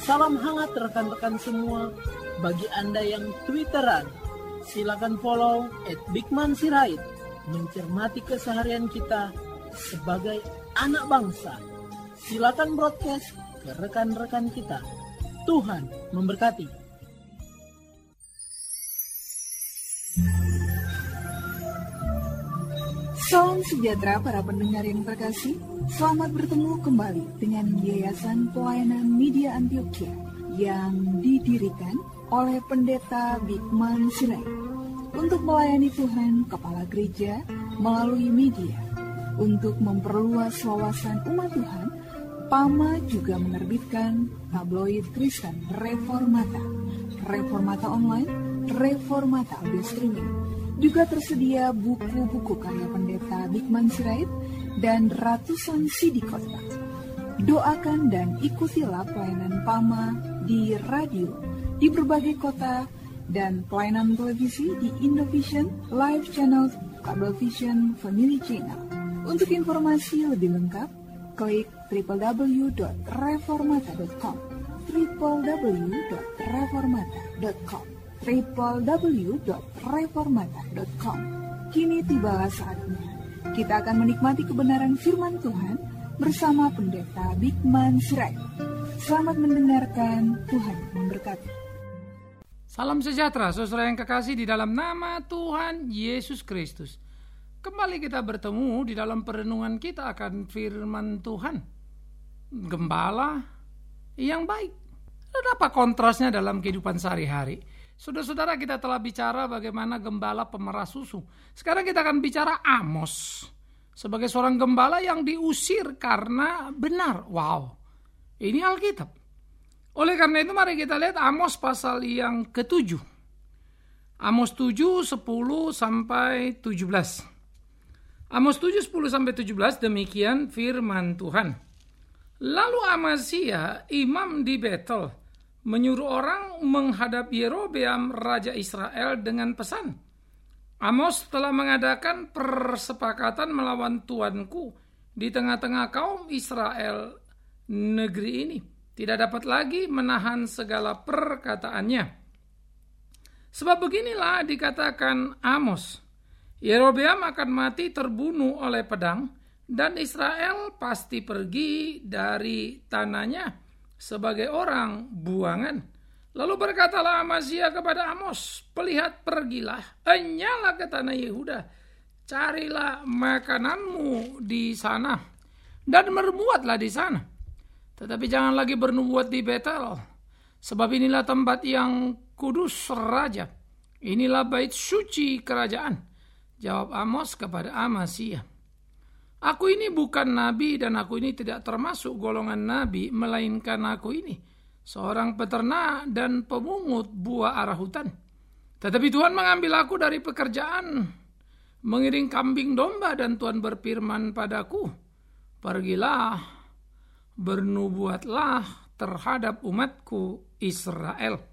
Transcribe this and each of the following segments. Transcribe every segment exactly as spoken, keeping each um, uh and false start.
Salam hangat rekan-rekan semua. Bagi Anda yang Twitteran, silakan follow at Bigman Sirait, mencermati keseharian kita sebagai anak bangsa. Silakan broadcast ke rekan-rekan kita. Tuhan memberkati. Salam sejahtera para pendengar yang terkasih. Selamat bertemu kembali dengan Yayasan Pelayanan Media Antioquia yang didirikan oleh Pendeta Bigman Sirait untuk melayani Tuhan Kepala Gereja melalui media. Untuk memperluas wawasan umat Tuhan, P A M A juga menerbitkan tabloid Kristen Reformata, Reformata Online, Reformata Audio Streaming. Juga tersedia buku-buku karya Pendeta Bigman Sirait dan ratusan C D kotak. Doakan dan ikutilah pelayanan P A M A di radio, di berbagai kota, dan pelayanan televisi di Indovision, Live Channel, Cablevision, Family Channel. Untuk informasi lebih lengkap, klik w w w dot reformata dot com, w w w dot reformata dot com, w w w dot reformata dot com. Kini tibalah saatnya kita akan menikmati kebenaran firman Tuhan bersama Pendeta Bigman Sirait. Selamat mendengarkan, Tuhan memberkati. Salam sejahtera, saudara yang kekasih di dalam nama Tuhan Yesus Kristus. Kembali kita bertemu di dalam perenungan kita akan firman Tuhan. Gembala yang baik. Dan apa kontrasnya dalam kehidupan sehari-hari? Saudara-saudara, kita telah bicara bagaimana gembala pemerah susu. Sekarang kita akan bicara Amos. Sebagai seorang gembala yang diusir karena benar. Wow, ini Alkitab. Oleh karena itu mari kita lihat Amos pasal yang ketujuh. Amos tujuh, sepuluh sampai tujuh belas. Amos tujuh, sepuluh sampai tujuh belas, demikian firman Tuhan. Lalu Amazia, imam di Betel, menyuruh orang menghadap Yerobeam raja Israel dengan pesan, Amos telah mengadakan persepakatan melawan tuanku di tengah-tengah kaum Israel negeri ini. Tidak dapat lagi menahan segala perkataannya. Sebab beginilah dikatakan Amos, Yerobeam akan mati terbunuh oleh pedang, dan Israel pasti pergi dari tanahnya sebagai orang buangan. Lalu berkatalah Amazia kepada Amos, "Pelihat, pergilah, enyalah ke tanah Yehuda, carilah makananmu di sana, dan berbuatlah di sana. Tetapi jangan lagi bernubuat di Betel, sebab inilah tempat yang kudus raja, inilah bait suci kerajaan." Jawab Amos kepada Amazia, "Aku ini bukan nabi dan aku ini tidak termasuk golongan nabi, melainkan aku ini seorang peternak dan pemungut buah arah hutan. Tetapi Tuhan mengambil aku dari pekerjaan mengiring kambing domba, dan Tuhan berfirman padaku, pergilah, bernubuatlah terhadap umatku Israel.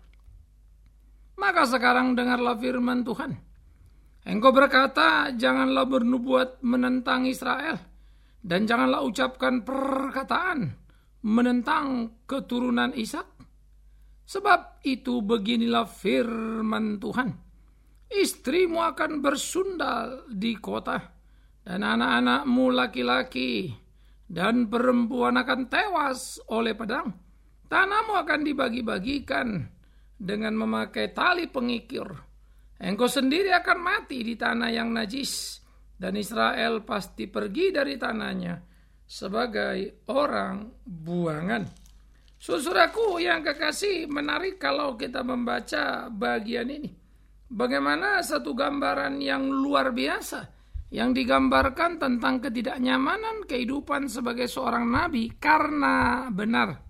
Maka sekarang dengarlah firman Tuhan. Engkau berkata, janganlah bernubuat menentang Israel, dan janganlah ucapkan perkataan menentang keturunan Ishak. Sebab itu beginilah firman Tuhan, istrimu akan bersundal di kota, dan anak-anakmu laki-laki dan perempuan akan tewas oleh pedang. Tanahmu akan dibagi-bagikan dengan memakai tali pengikir. Engkau sendiri akan mati di tanah yang najis, dan Israel pasti pergi dari tanahnya sebagai orang buangan." Saudaraku yang kekasih, menarik kalau kita membaca bagian ini. Bagaimana satu gambaran yang luar biasa yang digambarkan tentang ketidaknyamanan kehidupan sebagai seorang nabi karena benar.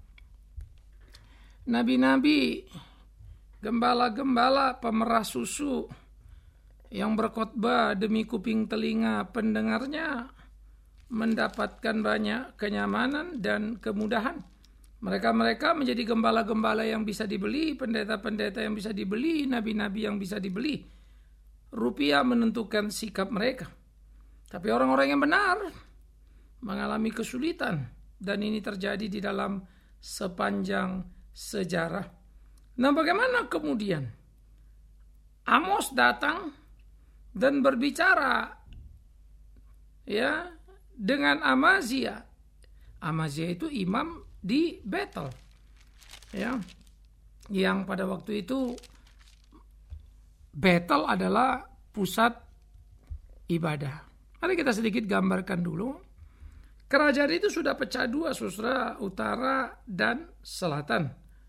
Nabi-nabi, gembala-gembala pemerah susu yang berkhotbah demi kuping telinga pendengarnya mendapatkan banyak kenyamanan dan kemudahan. Mereka-mereka menjadi gembala-gembala yang bisa dibeli, pendeta-pendeta yang bisa dibeli, nabi-nabi yang bisa dibeli. Rupiah menentukan sikap mereka. Tapi orang-orang yang benar mengalami kesulitan, dan ini terjadi di dalam sepanjang sejarah. Nah, bagaimana kemudian Amos datang dan berbicara ya dengan Amazia. Amazia itu imam di Betel. Ya. Yang pada waktu itu Betel adalah pusat ibadah. Mari kita sedikit gambarkan dulu. Kerajaan itu sudah pecah dua, saudara, utara dan selatan.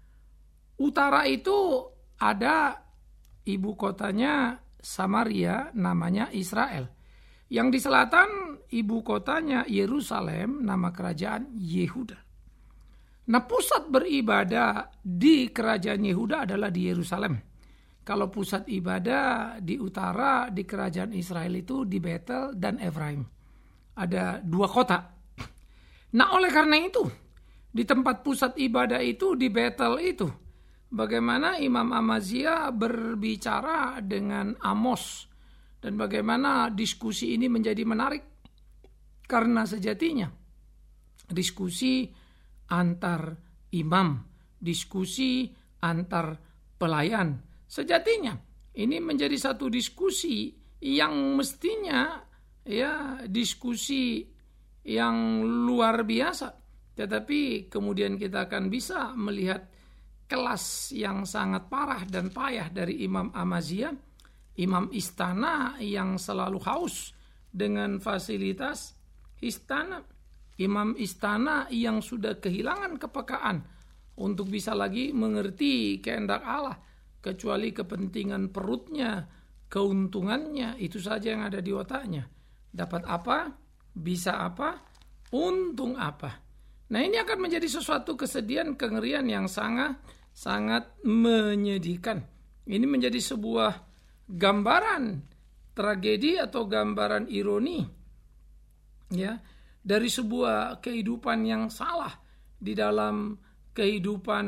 Utara itu ada ibu kotanya Samaria, namanya Israel. Yang di selatan ibu kotanya Yerusalem, nama kerajaan Yehuda. Nah, pusat beribadah di kerajaan Yehuda adalah di Yerusalem. Kalau pusat ibadah di utara di kerajaan Israel itu di Betel dan Efraim. Ada dua kota. Nah, oleh karena itu, di tempat pusat ibadah itu di Betel itu, bagaimana Imam Amazia berbicara dengan Amos dan bagaimana diskusi ini menjadi menarik karena sejatinya diskusi antar imam, diskusi antar pelayan, sejatinya ini menjadi satu diskusi yang mestinya ya diskusi yang luar biasa, tetapi kemudian kita akan bisa melihat kelas yang sangat parah dan payah dari Imam Amazia, imam istana yang selalu haus dengan fasilitas istana, imam istana yang sudah kehilangan kepekaan untuk bisa lagi mengerti kehendak Allah, kecuali kepentingan perutnya, keuntungannya, itu saja yang ada di otaknya. Dapat apa? Bisa apa? Untung apa? Nah, ini akan menjadi sesuatu kesedihan, kengerian yang sangat sangat menyedihkan. Ini menjadi sebuah gambaran tragedi atau gambaran ironi ya dari sebuah kehidupan yang salah di dalam kehidupan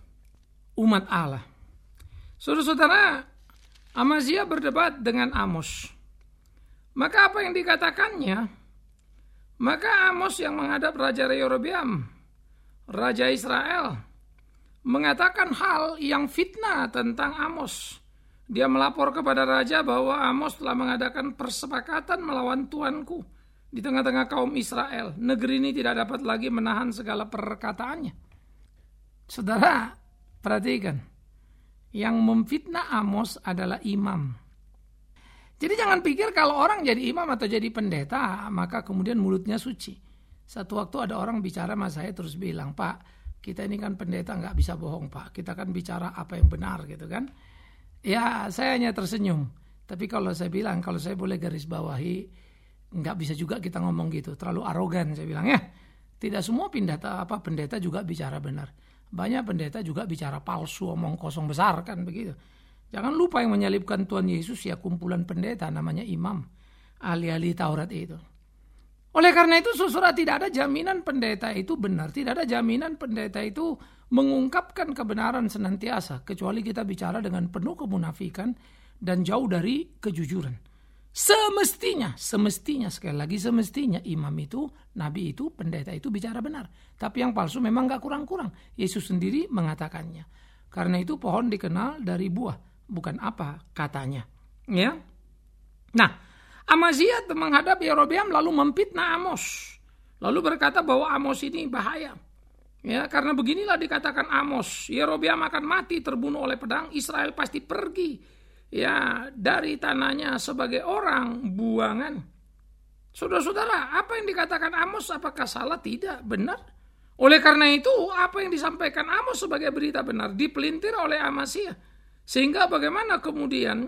umat Allah. Saudara-saudara, Amazia berdebat dengan Amos. Maka apa yang dikatakannya? Maka Amos yang menghadap Raja Yerobeam, Raja Israel, mengatakan hal yang fitnah tentang Amos. Dia melapor kepada raja bahwa Amos telah mengadakan persepakatan melawan tuanku di tengah-tengah kaum Israel. Negeri ini tidak dapat lagi menahan segala perkataannya. Saudara, perhatikan. Yang memfitnah Amos adalah imam. Jadi jangan pikir kalau orang jadi imam atau jadi pendeta, maka kemudian mulutnya suci. Satu waktu ada orang bicara sama saya terus bilang, Pak, kita ini kan pendeta nggak bisa bohong, Pak. Kita kan bicara apa yang benar gitu kan. Ya, saya hanya tersenyum. Tapi kalau saya bilang, kalau saya boleh garis bawahi, nggak bisa juga kita ngomong gitu. Terlalu arogan, saya bilang ya. Tidak semua pendeta apa pendeta juga bicara benar. Banyak pendeta juga bicara palsu, omong kosong besar kan begitu. Jangan lupa yang menyalibkan Tuhan Yesus ya kumpulan pendeta namanya imam, ahli-ahli Taurat itu. Oleh karena itu saudara, tidak ada jaminan pendeta itu benar, tidak ada jaminan pendeta itu mengungkapkan kebenaran senantiasa, kecuali kita bicara dengan penuh kemunafikan dan jauh dari kejujuran. Semestinya, semestinya sekali lagi semestinya imam itu, nabi itu, pendeta itu bicara benar. Tapi yang palsu memang gak kurang-kurang. Yesus sendiri mengatakannya. Karena itu pohon dikenal dari buah, bukan apa katanya. Ya. Nah, Amazia menghadap Yerobeam lalu memfitnah Amos. Lalu berkata bahwa Amos ini bahaya. Ya, karena beginilah dikatakan Amos, Yerobeam akan mati terbunuh oleh pedang, Israel pasti pergi ya dari tanahnya sebagai orang buangan. Saudara-saudara, apa yang dikatakan Amos apakah salah? Tidak, benar. Oleh karena itu, apa yang disampaikan Amos sebagai berita benar dipelintir oleh Amazia. Sehingga bagaimana kemudian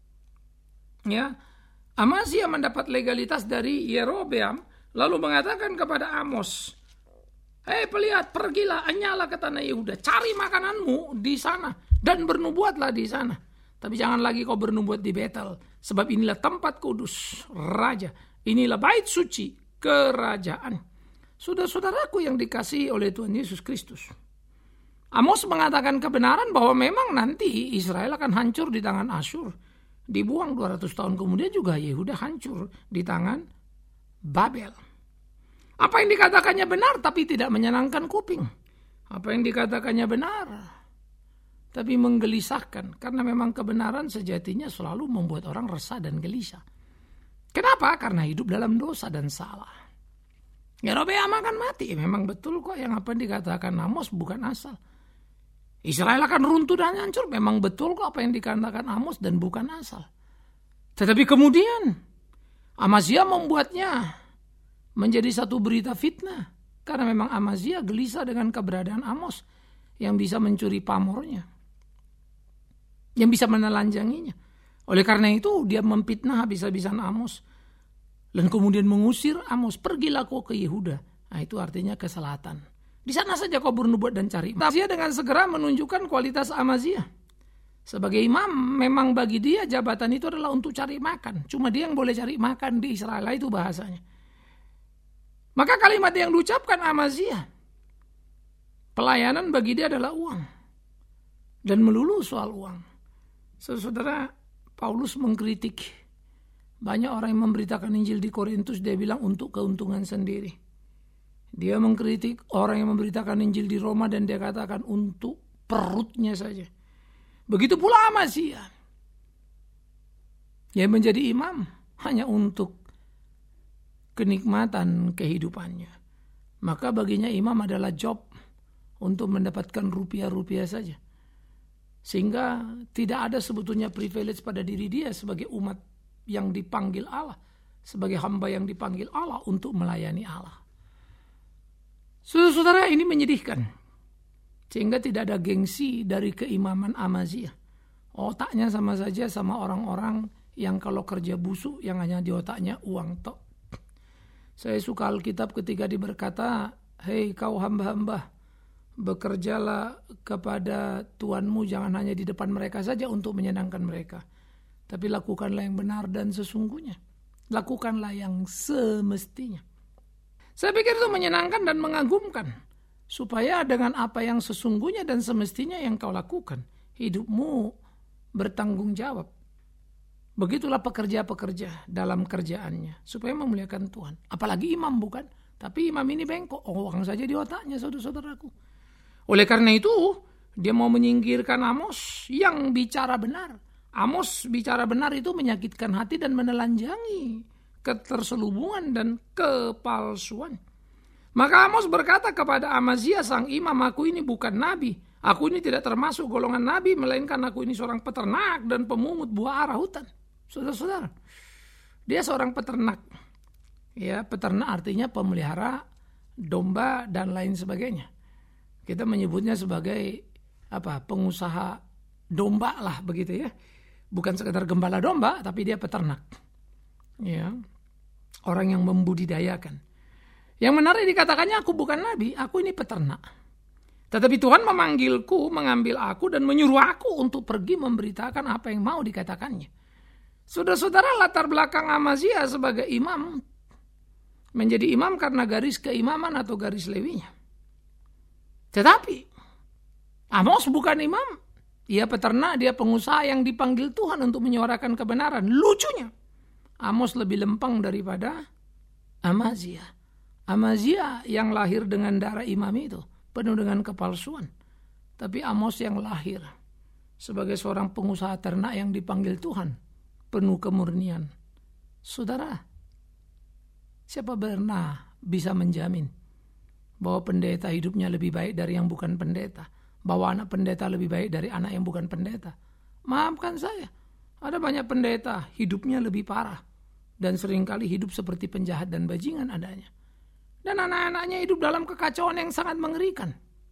ya Amazia mendapat legalitas dari Yerobeam lalu mengatakan kepada Amos, "Hei pelihat, pergilah, enyalah ke tanah Yehuda, cari makananmu di sana dan bernubuatlah di sana. Tapi jangan lagi kau bernubuat di Betel, sebab inilah tempat kudus raja, inilah bait suci kerajaan." Saudara-saudaraku yang dikasihi oleh Tuhan Yesus Kristus, Amos mengatakan kebenaran bahwa memang nanti Israel akan hancur di tangan Asyur. Dibuang dua ratus tahun kemudian juga Yehuda hancur di tangan Babel. Apa yang dikatakannya benar tapi tidak menyenangkan kuping. Apa yang dikatakannya benar, tapi menggelisahkan. Karena memang kebenaran sejatinya selalu membuat orang resah dan gelisah. Kenapa? Karena hidup dalam dosa dan salah. Yerobeam akan mati. Memang betul kok yang apa yang dikatakan Amos bukan asal. Israel akan runtuh dan hancur. Memang betul kok apa yang dikatakan Amos dan bukan asal. Tetapi kemudian Amazia membuatnya menjadi satu berita fitnah. Karena memang Amazia gelisah dengan keberadaan Amos yang bisa mencuri pamornya, yang bisa menelanjanginya. Oleh karena itu dia memfitnah habis-habisan Amos. Dan kemudian mengusir Amos, pergilah kau ke Yehuda. Nah itu artinya ke selatan. Di sana saja kau bernubuat dan cari. Amazia dengan segera menunjukkan kualitas Amazia. Sebagai imam, memang bagi dia jabatan itu adalah untuk cari makan. Cuma dia yang boleh cari makan di Israel, itu bahasanya. Maka kalimat yang diucapkan Amazia, pelayanan bagi dia adalah uang. Dan melulu soal uang. Saudara, Paulus mengkritik banyak orang yang memberitakan Injil di Korintus, dia bilang untuk keuntungan sendiri. Dia mengkritik orang yang memberitakan Injil di Roma dan dia katakan untuk perutnya saja. Begitu pula Amazia yang menjadi imam hanya untuk kenikmatan kehidupannya. Maka baginya imam adalah job untuk mendapatkan rupiah-rupiah saja. Sehingga tidak ada sebetulnya privilege pada diri dia sebagai umat yang dipanggil Allah, sebagai hamba yang dipanggil Allah untuk melayani Allah. Saudara-saudara, ini menyedihkan. Sehingga tidak ada gengsi dari keimaman Amazia. Otaknya sama saja sama orang-orang yang kalau kerja busuk yang hanya di otaknya uang tok. Saya suka Alkitab ketika diberkata, hei kau hamba-hamba, bekerjalah kepada Tuhanmu jangan hanya di depan mereka saja untuk menyenangkan mereka. Tapi lakukanlah yang benar dan sesungguhnya. Lakukanlah yang semestinya. Saya pikir itu menyenangkan dan mengagumkan. Supaya dengan apa yang sesungguhnya dan semestinya yang kau lakukan, hidupmu bertanggung jawab. Begitulah pekerja-pekerja dalam kerjaannya. Supaya memuliakan Tuhan. Apalagi imam bukan? Tapi imam ini bengkok. Uang saja di otaknya saudara-saudaraku. Oleh karena itu, dia mau menyingkirkan Amos yang bicara benar. Amos bicara benar itu menyakitkan hati dan menelanjangi keterselubungan dan kepalsuan. Maka Amos berkata kepada Amazia sang imam, aku ini bukan nabi. Aku ini tidak termasuk golongan nabi, melainkan aku ini seorang peternak dan pemungut buah arah hutan. Saudara-saudara, dia seorang peternak. Ya, peternak artinya pemelihara domba dan lain sebagainya. Kita menyebutnya sebagai apa? Pengusaha domba lah begitu ya. Bukan sekedar gembala domba, tapi dia peternak. Ya. Orang yang membudidayakan. Yang menarik dikatakannya aku bukan nabi, aku ini peternak. Tetapi Tuhan memanggilku, mengambil aku dan menyuruh aku untuk pergi memberitakan apa yang mau dikatakannya. Saudara-saudara, latar belakang Amazia sebagai imam menjadi imam karena garis keimaman atau garis lewinya. Tetapi Amos bukan imam. Dia peternak, dia pengusaha yang dipanggil Tuhan untuk menyuarakan kebenaran. Lucunya, Amos lebih lempeng daripada Amazia. Amazia yang lahir dengan darah imam itu penuh dengan kepalsuan. Tapi Amos yang lahir sebagai seorang pengusaha ternak yang dipanggil Tuhan, penuh kemurnian. Saudara, siapa pernah bisa menjamin bahwa pendeta hidupnya lebih baik dari yang bukan pendeta? Bahwa anak pendeta lebih baik dari anak yang bukan pendeta? Maafkan saya, ada banyak pendeta hidupnya lebih parah dan seringkali hidup seperti penjahat dan bajingan adanya. Dan anak-anaknya hidup dalam kekacauan yang sangat mengerikan.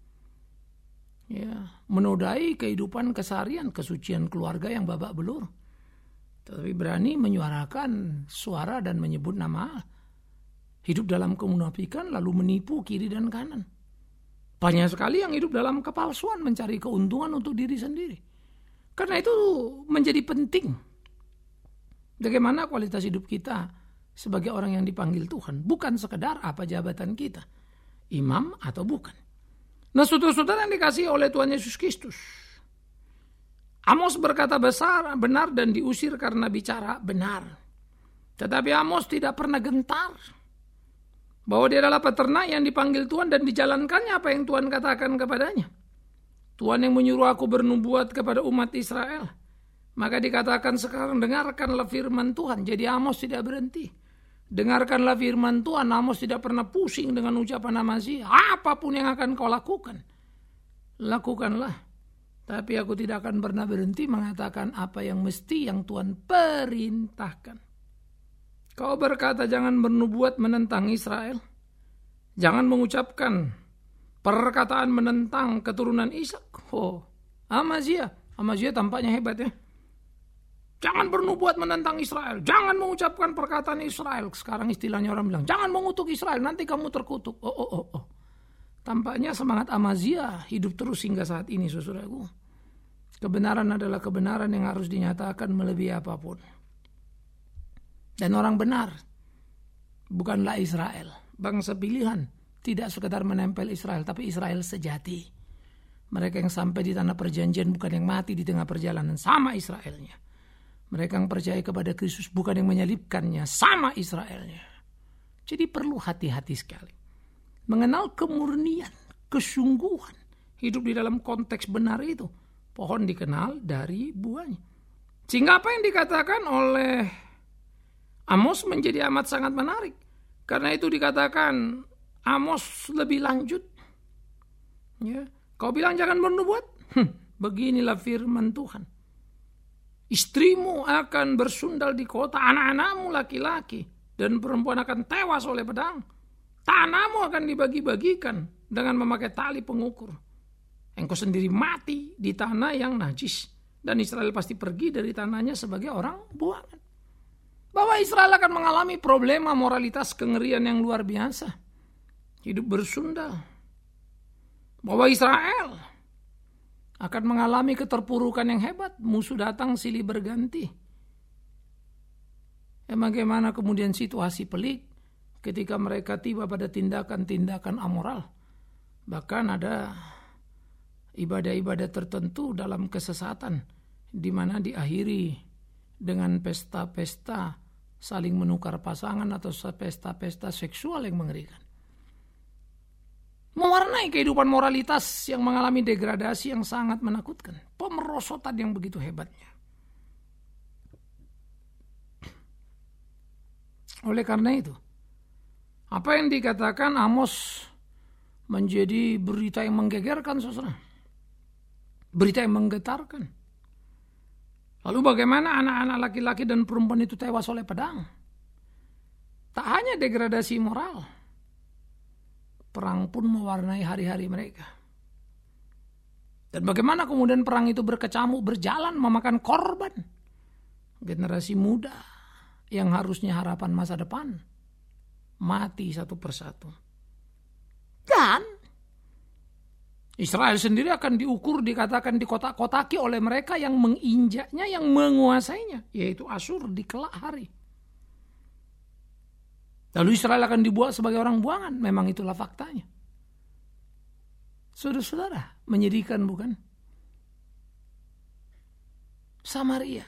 Ya, menodai kehidupan keseharian, kesucian keluarga yang babak belur. Tetapi berani menyuarakan suara dan menyebut nama Allah. Hidup dalam kemunafikan lalu menipu kiri dan kanan. Banyak sekali yang hidup dalam kepalsuan mencari keuntungan untuk diri sendiri. Karena itu menjadi penting. Bagaimana kualitas hidup kita sebagai orang yang dipanggil Tuhan. Bukan sekedar apa jabatan kita. Imam atau bukan. Nah, saudara-saudara yang dikasihi oleh Tuhan Yesus Kristus. Amos berkata besar, benar dan diusir karena bicara benar. Tetapi Amos tidak pernah gentar. Bahwa dia adalah peternak yang dipanggil Tuhan dan dijalankannya apa yang Tuhan katakan kepadanya. Tuhan yang menyuruh aku bernubuat kepada umat Israel. Maka dikatakan sekarang dengarkanlah firman Tuhan. Jadi Amos tidak berhenti. Dengarkanlah firman Tuhan. Amos tidak pernah pusing dengan ucapan Amazia. Apapun yang akan kau lakukan, lakukanlah. Tapi aku tidak akan pernah berhenti mengatakan apa yang mesti yang Tuhan perintahkan. Kau berkata jangan bernubuat menentang Israel. Jangan mengucapkan perkataan menentang keturunan Ishak. Oh, Amazia. Amazia tampaknya hebat ya. Jangan bernubuat menentang Israel. Jangan mengucapkan perkataan Israel. Sekarang istilahnya orang bilang, jangan mengutuk Israel, nanti kamu terkutuk. Oh, oh, oh, oh. Tampaknya semangat Amazia hidup terus hingga saat ini, saudaraku. Kebenaran adalah kebenaran yang harus dinyatakan melebihi apapun. Dan orang benar bukanlah Israel. Bangsa pilihan tidak sekedar menempel Israel, tapi Israel sejati. Mereka yang sampai di tanah perjanjian bukan yang mati di tengah perjalanan, sama Israelnya. Mereka yang percaya kepada Kristus bukan yang menyalibkannya, sama Israelnya. Jadi perlu hati-hati sekali. Mengenal kemurnian, kesungguhan. Hidup di dalam konteks benar itu. Pohon dikenal dari buahnya. Sehingga apa yang dikatakan oleh Amos menjadi amat sangat menarik. Karena itu dikatakan Amos lebih lanjut. Ya, kau bilang jangan bernubuat? Hm, beginilah firman Tuhan. Istrimu akan bersundal di kota, anak-anakmu laki-laki dan perempuan akan tewas oleh pedang. Tanahmu akan dibagi-bagikan dengan memakai tali pengukur. Engkau sendiri mati di tanah yang najis. Dan Israel pasti pergi dari tanahnya sebagai orang buangan. Bahwa Israel akan mengalami problema moralitas kengerian yang luar biasa. Hidup bersundal. Bahwa Israel akan mengalami keterpurukan yang hebat. Musuh datang silih berganti. Ya, bagaimana kemudian situasi pelik ketika mereka tiba pada tindakan-tindakan amoral. Bahkan ada ibadah-ibadah tertentu dalam kesesatan di mana diakhiri dengan pesta-pesta saling menukar pasangan atau pesta-pesta seksual yang mengerikan. Mewarnai kehidupan moralitas yang mengalami degradasi yang sangat menakutkan. Pemerosotan yang begitu hebatnya. Oleh karena itu, apa yang dikatakan Amos menjadi berita yang menggegerkan, saudara. Berita yang menggetarkan. Lalu bagaimana anak-anak laki-laki dan perempuan itu tewas oleh pedang? Tak hanya degradasi moral, perang pun mewarnai hari-hari mereka. Dan bagaimana kemudian perang itu berkecamuk, berjalan, memakan korban. Generasi muda yang harusnya harapan masa depan, mati satu persatu. Dan Israel sendiri akan diukur, dikatakan dikotak-kotaki oleh mereka yang menginjaknya, yang menguasainya, yaitu Asyur di kelak hari. Lalu Israel akan dibuat sebagai orang buangan. Memang itulah faktanya. Saudara-saudara, menyedihkan bukan? Samaria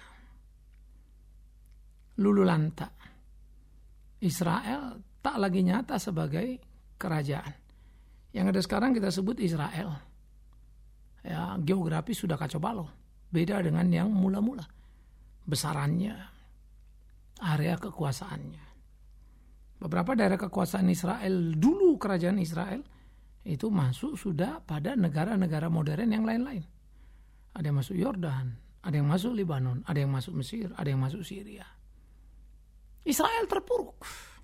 lulu lantak. Israel tak lagi nyata sebagai kerajaan. Yang ada sekarang kita sebut Israel. Ya, geografis sudah kacau balau. Beda dengan yang mula-mula. Besarannya, area kekuasaannya. Beberapa daerah kekuasaan Israel, dulu kerajaan Israel, itu masuk sudah pada negara-negara modern yang lain-lain. Ada yang masuk Yordan, ada yang masuk Lebanon, ada yang masuk Mesir, ada yang masuk Syria. Israel terpuruk.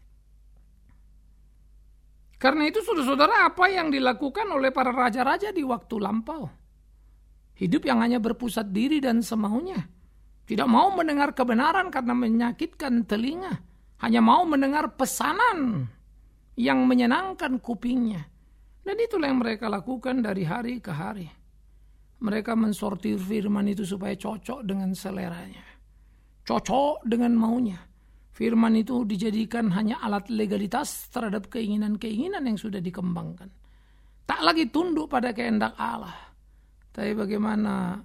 Karena itu saudara-saudara, apa yang dilakukan oleh para raja-raja di waktu lampau? Hidup yang hanya berpusat diri dan semaunya. Tidak mau mendengar kebenaran karena menyakitkan telinga. Hanya mau mendengar pesanan yang menyenangkan kupingnya. Dan itulah yang mereka lakukan dari hari ke hari. Mereka mensortir firman itu supaya cocok dengan seleranya. Cocok dengan maunya. Firman itu dijadikan hanya alat legalitas terhadap keinginan-keinginan yang sudah dikembangkan. Tak lagi tunduk pada kehendak Allah. Tapi bagaimana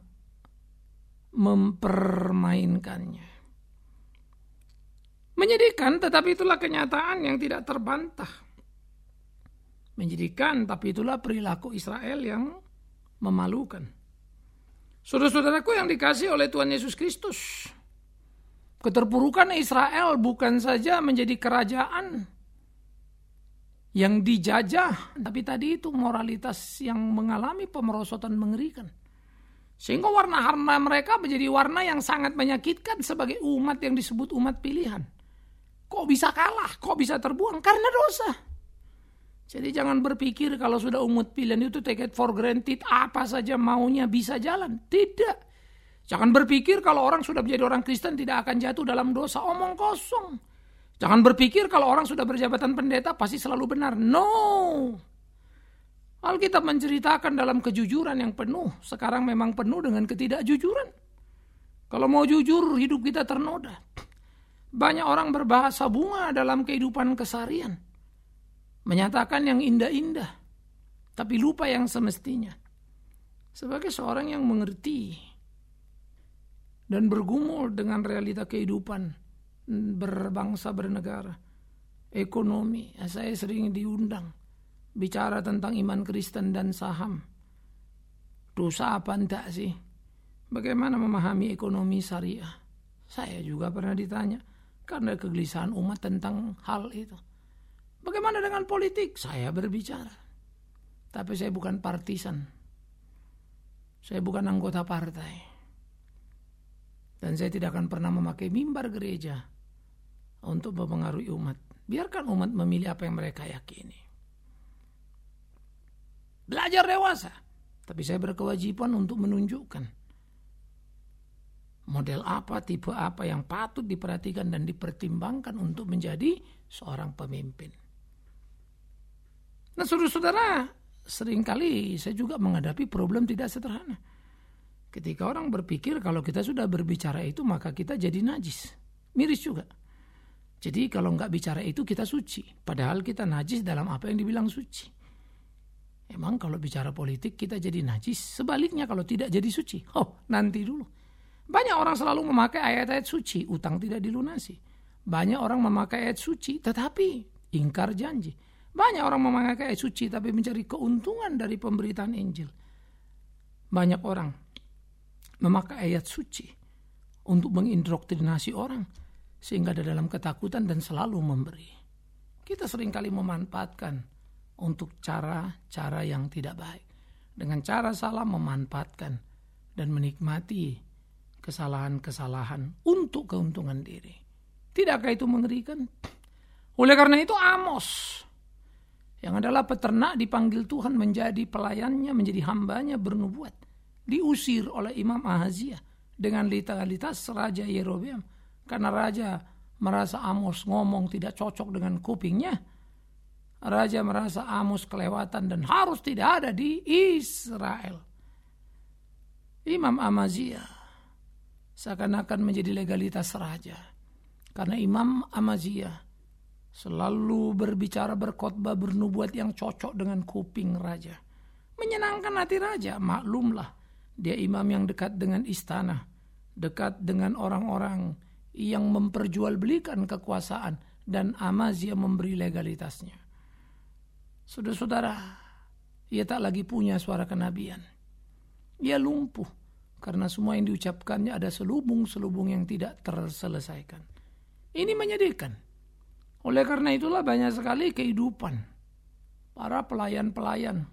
mempermainkannya. Menyedihkan, tetapi itulah kenyataan yang tidak terbantah. menjadikan, tapi itulah perilaku Israel yang memalukan. Saudara-saudaraku yang dikasihi oleh Tuhan Yesus Kristus, keterpurukan Israel bukan saja menjadi kerajaan yang dijajah, tapi tadi itu moralitas yang mengalami pemerosotan mengerikan. Sehingga warna-warna mereka menjadi warna yang sangat menyakitkan sebagai umat yang disebut umat pilihan. Kok bisa kalah? Kok bisa terbuang? Karena dosa. Jadi jangan berpikir kalau sudah umat pilihan itu take it for granted, apa saja maunya bisa jalan. Tidak. Jangan berpikir kalau orang sudah menjadi orang Kristen tidak akan jatuh dalam dosa. Omong kosong. Jangan berpikir kalau orang sudah berjabatan pendeta pasti selalu benar. No. Alkitab menceritakan dalam kejujuran yang penuh. Sekarang memang penuh dengan ketidakjujuran. Kalau mau jujur, hidup kita ternoda. Banyak orang berbahasa bunga dalam kehidupan keseharian. Menyatakan yang indah-indah. Tapi lupa yang semestinya. Sebagai seorang yang mengerti dan bergumul dengan realita kehidupan berbangsa, bernegara, ekonomi, saya sering diundang bicara tentang iman Kristen dan saham. Dosa apa enggak sih? Bagaimana memahami ekonomi syariah? Saya juga pernah ditanya karena kegelisahan umat tentang hal itu. Bagaimana dengan politik? Saya berbicara. Tapi saya bukan partisan. Saya bukan anggota partai. Dan saya tidak akan pernah memakai mimbar gereja untuk mempengaruhi umat. Biarkan umat memilih apa yang mereka yakini. Belajar dewasa. Tapi saya berkewajiban untuk menunjukkan model apa, tipe apa yang patut diperhatikan dan dipertimbangkan untuk menjadi seorang pemimpin. Nah, saudara-saudara, seringkali saya juga menghadapi problem tidak sederhana. Ketika orang berpikir kalau kita sudah berbicara itu maka kita jadi najis. Miris juga. Jadi kalau nggak bicara itu kita suci. Padahal kita najis dalam apa yang dibilang suci. Emang kalau bicara politik kita jadi najis? Sebaliknya kalau tidak jadi suci. Oh, nanti dulu. Banyak orang selalu memakai ayat-ayat suci, utang tidak dilunasi. Banyak orang memakai ayat suci tetapi ingkar janji. Banyak orang memakai ayat suci tapi mencari keuntungan dari pemberitaan Injil. Banyak orang memakai ayat suci untuk mengindoktrinasi orang sehingga ada dalam ketakutan dan selalu memberi. Kita seringkali memanfaatkan untuk cara-cara yang tidak baik. Dengan cara salah memanfaatkan dan menikmati kesalahan-kesalahan untuk keuntungan diri. Tidakkah itu mengerikan? Oleh karena itu Amos yang adalah peternak dipanggil Tuhan menjadi pelayannya, menjadi hambanya bernubuat. Diusir oleh Imam Ahazia dengan legalitas Raja Yerobeam. Karena Raja merasa Amos ngomong tidak cocok dengan kupingnya. Raja merasa Amos kelewatan dan harus tidak ada di Israel. Imam Amazia seakan-akan menjadi legalitas raja. Karena Imam Amazia selalu berbicara, berkhotbah, bernubuat yang cocok dengan kuping raja. Menyenangkan hati raja, maklumlah. Dia imam yang dekat dengan istana. Dekat dengan orang-orang yang memperjualbelikan kekuasaan. Dan Amazia memberi legalitasnya. Saudara-saudara, ia tak lagi punya suara kenabian. Ia lumpuh karena semua yang diucapkannya ada selubung-selubung yang tidak terselesaikan. Ini menyedihkan. Oleh karena itulah banyak sekali kehidupan para pelayan-pelayan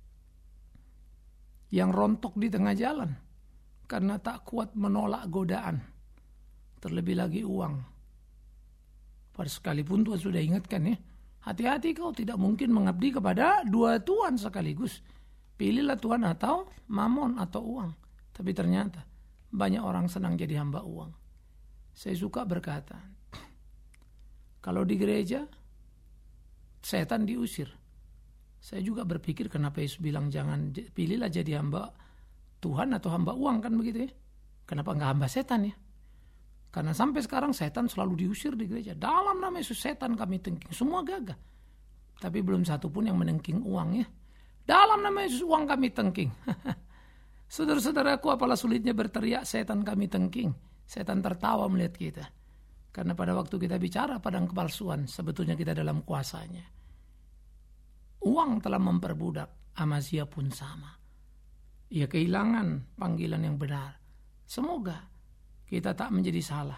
yang rontok di tengah jalan karena tak kuat menolak godaan. Terlebih lagi uang. Pada sekalipun Tuhan sudah ingatkan ya, hati-hati kau tidak mungkin mengabdi kepada dua tuan sekaligus. Pilihlah Tuhan atau mamon atau uang. Tapi ternyata banyak orang senang jadi hamba uang. Saya suka berkata, kalau di gereja setan diusir. Saya juga berpikir kenapa Yesus bilang jangan pilihlah jadi hamba Tuhan atau hamba uang, kan begitu ya. Kenapa enggak hamba setan ya? Karena sampai sekarang setan selalu diusir di gereja. Dalam nama Yesus setan kami tengking. Semua gagah. Tapi belum satu pun yang menengking uang ya. Dalam nama Yesus uang kami tengking. Saudara-saudaraku, apalah sulitnya berteriak setan kami tengking. Setan tertawa melihat kita. Karena pada waktu kita bicara padang kepalsuan, sebetulnya kita dalam kuasanya. Uang telah memperbudak, Amazia pun sama. Ia kehilangan panggilan yang benar. Semoga kita tak menjadi salah.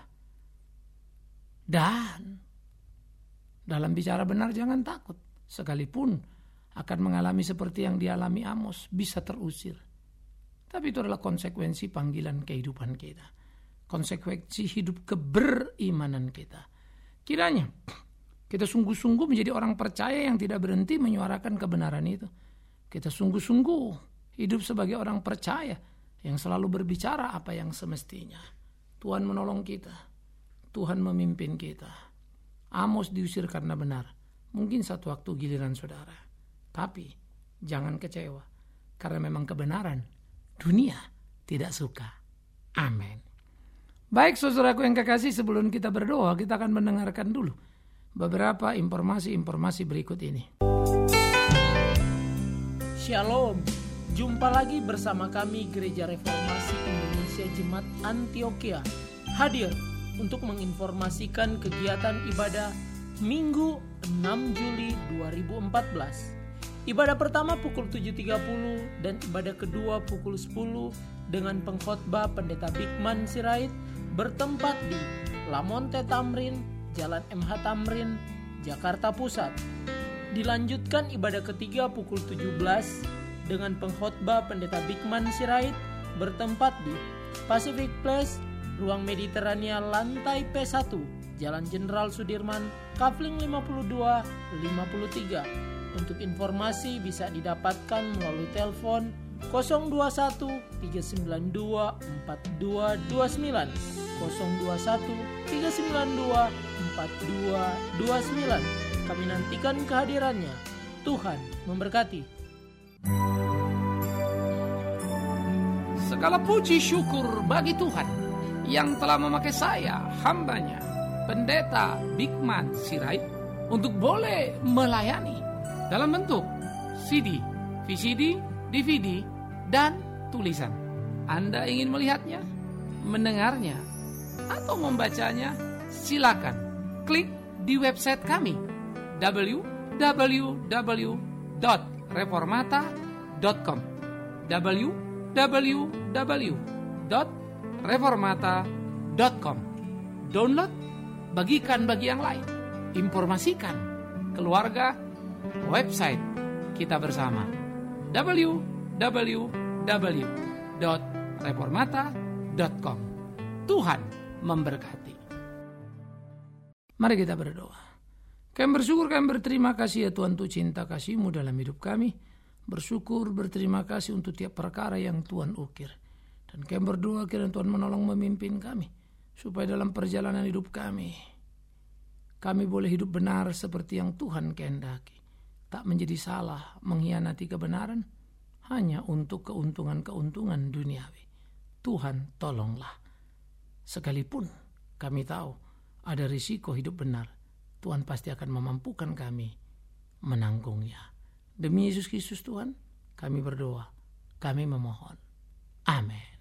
Dan dalam bicara benar jangan takut. Sekalipun akan mengalami seperti yang dialami Amos, bisa terusir. Tapi itu adalah konsekuensi panggilan kehidupan kita. Konsekuensi hidup keberimanan kita. Kiranya kita sungguh-sungguh menjadi orang percaya yang tidak berhenti menyuarakan kebenaran itu. Kita sungguh-sungguh hidup sebagai orang percaya yang selalu berbicara apa yang semestinya. Tuhan menolong kita. Tuhan memimpin kita. Amos diusir karena benar. Mungkin satu waktu giliran saudara. Tapi jangan kecewa. Karena memang kebenaran dunia tidak suka. Amin. Baik saudaraku yang kekasih, sebelum kita berdoa, kita akan mendengarkan dulu beberapa informasi-informasi berikut ini. Shalom, jumpa lagi bersama kami Gereja Reformasi Indonesia Jemaat Antioquia, hadir untuk menginformasikan kegiatan ibadah Minggu enam Juli dua ribu empat belas. Ibadah pertama pukul tujuh tiga puluh dan ibadah kedua pukul sepuluh dengan pengkhotbah Pendeta Bigman Sirait bertempat di Lamonte Tamrin, Jalan M H Tamrin, Jakarta Pusat. Dilanjutkan ibadah ketiga pukul tujuh belas dengan pengkhotbah Pendeta Bigman Sirait bertempat di Pacific Place, Ruang Mediterania lantai P satu, Jalan Jenderal Sudirman, Kafling lima puluh dua lima puluh tiga. Untuk informasi bisa didapatkan melalui telepon nol dua satu tiga sembilan dua empat dua dua sembilan, nol dua satu tiga sembilan dua empat dua dua sembilan. Kami nantikan kehadirannya. Tuhan memberkati. Segala puji syukur bagi Tuhan yang telah memakai saya, hambanya, Pendeta Bigman Sirait, untuk boleh melayani dalam bentuk C D, V C D, D V D, dan tulisan. Anda ingin melihatnya, mendengarnya, atau membacanya? Silakan klik di website kami w w w dot reformata dot com w w w dot reformata dot com. Download, bagikan bagi yang lain, informasikan keluarga, website kita bersama w w w dot reformata dot com. Tuhan memberkati. Mari kita berdoa. Kami bersyukur, kami berterima kasih ya Tuhan untuk cinta kasih-Mu dalam hidup kami. Bersyukur, berterima kasih untuk tiap perkara yang Tuhan ukir. Dan kami berdoa kiranya Tuhan menolong memimpin kami, supaya dalam perjalanan hidup kami, kami boleh hidup benar seperti yang Tuhan kehendaki. Tak menjadi salah, mengkhianati kebenaran, hanya untuk keuntungan-keuntungan duniawi. Tuhan tolonglah. Sekalipun kami tahu ada risiko hidup benar, Tuhan pasti akan memampukan kami menanggungnya. Demi Yesus Kristus Tuhan, kami berdoa, kami memohon. Amin.